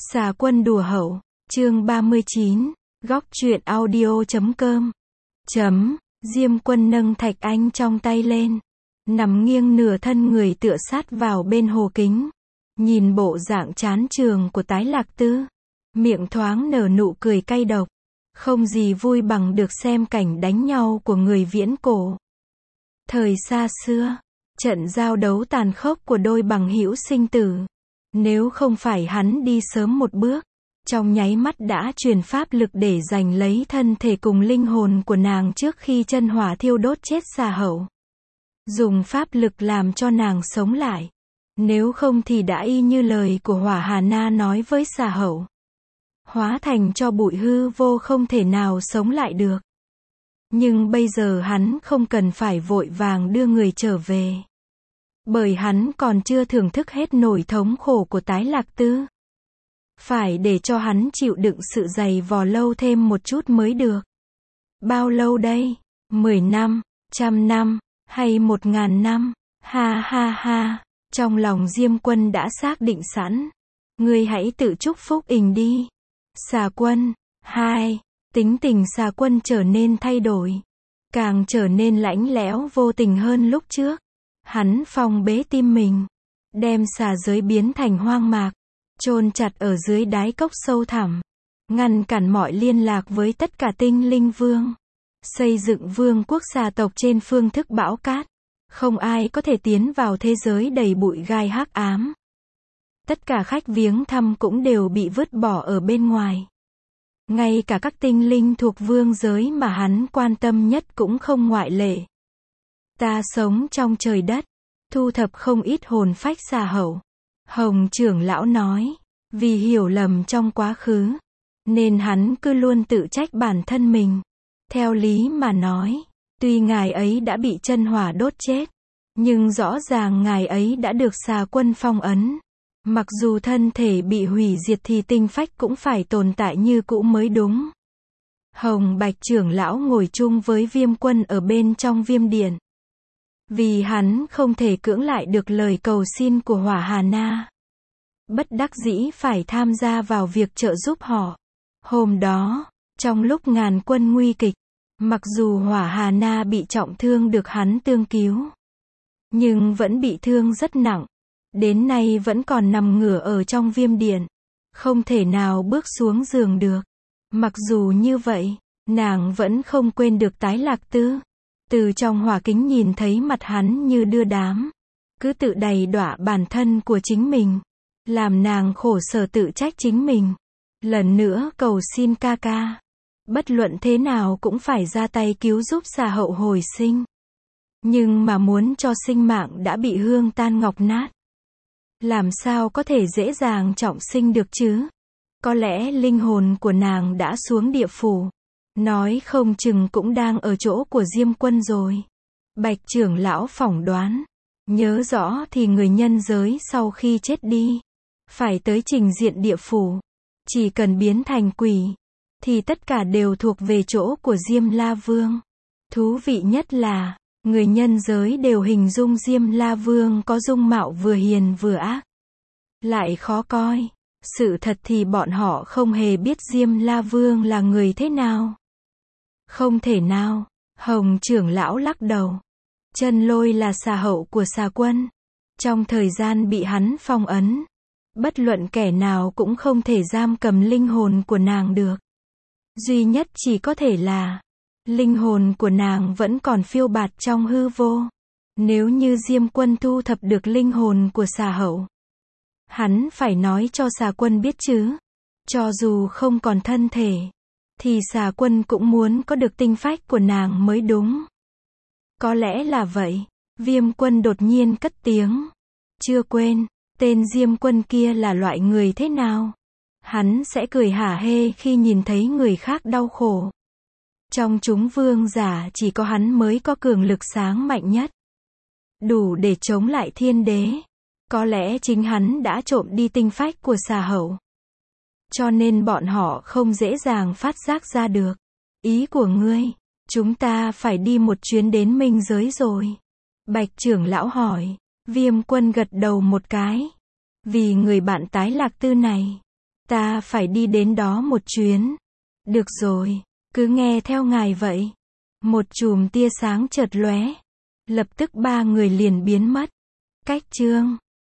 Xà quân đùa hậu, chương 39, góc truyện audio.com. Diêm Quân nâng thạch anh trong tay lên, nằm nghiêng nửa thân người tựa sát vào bên hồ kính, nhìn bộ dạng chán trường của Tái Lạc Tư, miệng thoáng nở nụ cười cay độc, không gì vui bằng được xem cảnh đánh nhau của người viễn cổ. Thời xa xưa, trận giao đấu tàn khốc của đôi bằng hữu sinh tử, nếu không phải hắn đi sớm một bước, trong nháy mắt đã truyền pháp lực để giành lấy thân thể cùng linh hồn của nàng trước khi chân hỏa thiêu đốt chết xà hậu. Dùng pháp lực làm cho nàng sống lại. Nếu không thì đã y như lời của Hỏa Hà Na nói với xà hậu. Hóa thành cho bụi hư vô, không thể nào sống lại được. Nhưng bây giờ hắn không cần phải vội vàng đưa người trở về. Bởi hắn còn chưa thưởng thức hết nỗi thống khổ của Tái Lạc Tư. Phải để cho hắn chịu đựng sự dày vò lâu thêm một chút mới được. Bao lâu đây? 10 năm, 100 năm, hay 1000 năm? Ha ha ha, trong lòng Diêm Quân đã xác định sẵn. Ngươi hãy tự chúc phúc ình đi. Xà Quân. 2. Tính tình Xà Quân trở nên thay đổi. Càng trở nên lạnh lẽo vô tình hơn lúc trước. Hắn phong bế tim mình. Đem xà giới biến thành hoang mạc. Chôn chặt ở dưới đáy cốc sâu thẳm. Ngăn cản mọi liên lạc với tất cả tinh linh vương. Xây dựng vương quốc xà tộc trên phương thức bão cát. Không ai có thể tiến vào thế giới đầy bụi gai hắc ám. Tất cả khách viếng thăm cũng đều bị vứt bỏ ở bên ngoài. Ngay cả các tinh linh thuộc vương giới mà hắn quan tâm nhất cũng không ngoại lệ. Ta sống trong trời đất, thu thập không ít hồn phách xà hậu. Hồng trưởng lão nói, vì hiểu lầm trong quá khứ, nên hắn cứ luôn tự trách bản thân mình. Theo lý mà nói, tuy ngài ấy đã bị chân hỏa đốt chết, nhưng rõ ràng ngài ấy đã được xà quân phong ấn. Mặc dù thân thể bị hủy diệt thì tinh phách cũng phải tồn tại như cũ mới đúng. Hồng Bạch trưởng lão ngồi chung với Viêm Quân ở bên trong Viêm Điện. Vì hắn không thể cưỡng lại được lời cầu xin của Hỏa Hà Na. Bất đắc dĩ phải tham gia vào việc trợ giúp họ. Hôm đó, trong lúc ngàn quân nguy kịch, mặc dù Hỏa Hà Na bị trọng thương được hắn tương cứu, nhưng vẫn bị thương rất nặng. Đến nay vẫn còn nằm ngửa ở trong Viêm Điện. Không thể nào bước xuống giường được. Mặc dù như vậy, nàng vẫn không quên được Tái Lạc Tư. Từ trong hỏa kính nhìn thấy mặt hắn như đưa đám. Cứ tự đầy đọa bản thân của chính mình. Làm nàng khổ sở tự trách chính mình. Lần nữa cầu xin ca ca. Bất luận thế nào cũng phải ra tay cứu giúp xà hậu hồi sinh. Nhưng mà muốn cho sinh mạng đã bị hương tan ngọc nát. Làm sao có thể dễ dàng trọng sinh được chứ? Có lẽ linh hồn của nàng đã xuống địa phủ. Nói không chừng cũng đang ở chỗ của Diêm Quân rồi. Bạch trưởng lão phỏng đoán. Nhớ rõ thì người nhân giới sau khi chết đi, phải tới trình diện địa phủ. Chỉ cần biến thành quỷ, thì tất cả đều thuộc về chỗ của Diêm La Vương. Thú vị nhất là, người nhân giới đều hình dung Diêm La Vương có dung mạo vừa hiền vừa ác. Lại khó coi. Sự thật thì bọn họ không hề biết Diêm La Vương là người thế nào. Không thể nào. Hồng trưởng lão lắc đầu. Chân Lôi là xà hậu của xà quân. Trong thời gian bị hắn phong ấn, bất luận kẻ nào cũng không thể giam cầm linh hồn của nàng được. Duy nhất chỉ có thể là linh hồn của nàng vẫn còn phiêu bạt trong hư vô. Nếu như Diêm Quân thu thập được linh hồn của xà hậu, hắn phải nói cho xà quân biết chứ. Cho dù không còn thân thể, thì xà quân cũng muốn có được tinh phách của nàng mới đúng. Có lẽ là vậy. Viêm Quân đột nhiên cất tiếng. Chưa quên, tên Diêm Quân kia là loại người thế nào? Hắn sẽ cười hả hê khi nhìn thấy người khác đau khổ. Trong chúng vương giả chỉ có hắn mới có cường lực sáng mạnh nhất. Đủ để chống lại thiên đế. Có lẽ chính hắn đã trộm đi tinh phách của xà hậu. Cho nên bọn họ không dễ dàng phát giác ra được. Ý của ngươi, chúng ta phải đi một chuyến đến minh giới rồi. Bạch trưởng lão hỏi. Viêm Quân gật đầu một cái. Vì người bạn Tái Lạc Tư này, Ta phải đi đến đó một chuyến. Được rồi, cứ nghe theo ngài vậy. Một chùm tia sáng chợt lóe. Lập tức ba người liền biến mất. Cách chương